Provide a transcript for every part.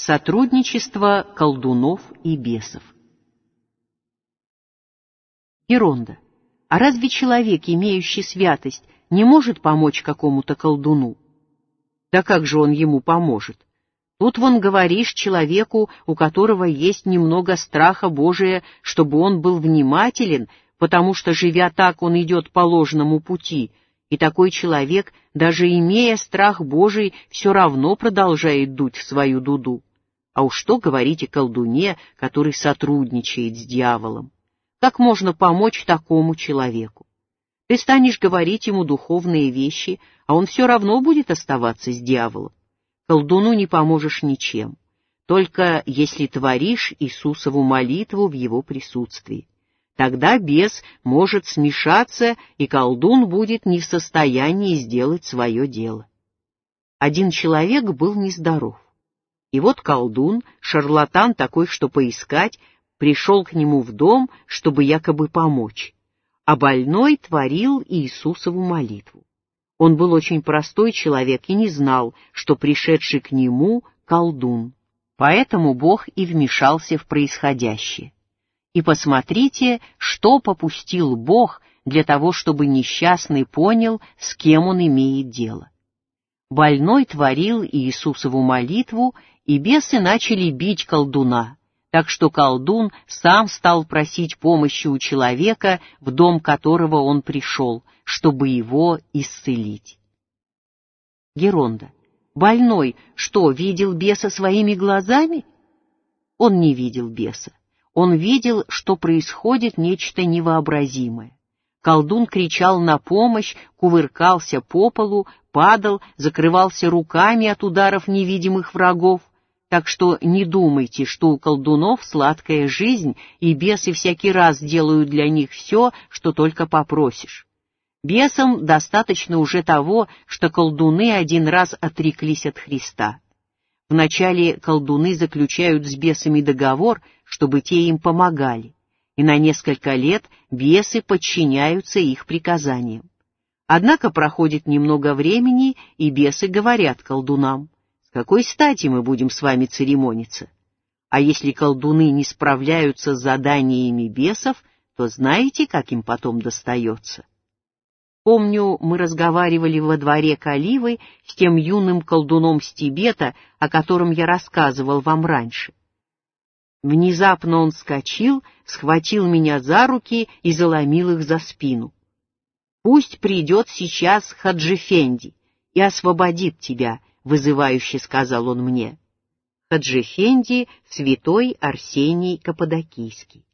Сотрудничество колдунов и бесов. Геронда. А разве человек, имеющий святость, не может помочь какому-то колдуну? Да как же он ему поможет? Тут вон говоришь человеку, у которого есть немного страха Божия, чтобы он был внимателен, потому что, живя так, он идет по ложному пути, и такой человек, даже имея страх Божий, все равно продолжает дуть в свою дуду. А уж что говорить о колдуне, который сотрудничает с дьяволом? Как можно помочь такому человеку? Ты станешь говорить ему духовные вещи, а он все равно будет оставаться с дьяволом. Колдуну не поможешь ничем, только если творишь Иисусову молитву в его присутствии. Тогда бес может смешаться, и колдун будет не в состоянии сделать свое дело. Один человек был нездоров. И вот колдун, шарлатан такой, что поискать, пришел к нему в дом, чтобы якобы помочь. А больной творил Иисусову молитву. Он был очень простой человек и не знал, что пришедший к нему колдун. Поэтому Бог и вмешался в происходящее. И посмотрите, что попустил Бог для того, чтобы несчастный понял, с кем он имеет дело. Больной творил Иисусову молитву, и бесы начали бить колдуна, так что колдун сам стал просить помощи у человека, в дом которого он пришел, чтобы его исцелить. Геронда. Больной что, видел беса своими глазами? Он не видел беса. Он видел, что происходит нечто невообразимое. Колдун кричал на помощь, кувыркался по полу, падал, закрывался руками от ударов невидимых врагов. Так что не думайте, что у колдунов сладкая жизнь, и бесы всякий раз делают для них все, что только попросишь. Бесам достаточно уже того, что колдуны один раз отреклись от Христа. Вначале колдуны заключают с бесами договор, чтобы те им помогали, и на несколько лет бесы подчиняются их приказаниям. Однако проходит немного времени, и бесы говорят колдунам: «С какой стати мы будем с вами церемониться?» А если колдуны не справляются с заданиями бесов, то знаете, как им потом достается? Помню, мы разговаривали во дворе Каливы с тем юным колдуном с Тибета, о котором я рассказывал вам раньше. Внезапно он вскочил, схватил меня за руки и заломил их за спину. «Пусть придет сейчас Хаджи-Фенди и освободит тебя», — вызывающе сказал он мне. Хаджи-Фенди — святой Арсений Каппадокийский.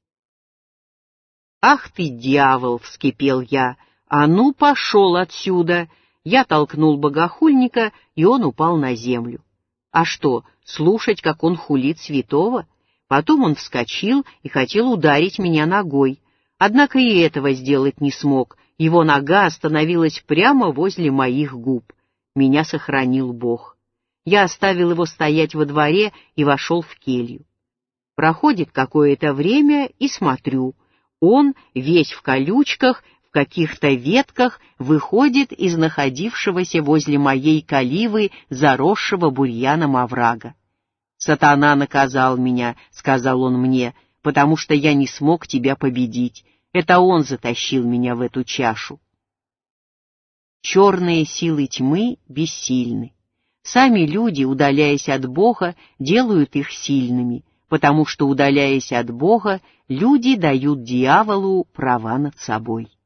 «Ах ты, дьявол!» — вскипел я. «А ну, пошел отсюда!» Я толкнул богохульника, и он упал на землю. А что, слушать, как он хулит святого? Потом он вскочил и хотел ударить меня ногой. Однако и этого сделать не смог. Его нога остановилась прямо возле моих губ. Меня сохранил Бог. Я оставил его стоять во дворе и вошел в келью. Проходит какое-то время, и смотрю. Он, весь в колючках, в каких-то ветках, выходит из находившегося возле моей каливы заросшего бурьяном оврага. «Сатана наказал меня», — сказал он мне, — «потому что я не смог тебя победить. Это он затащил меня в эту чашу». Черные силы тьмы бессильны. Сами люди, удаляясь от Бога, делают их сильными, потому что, удаляясь от Бога, люди дают дьяволу права над собой.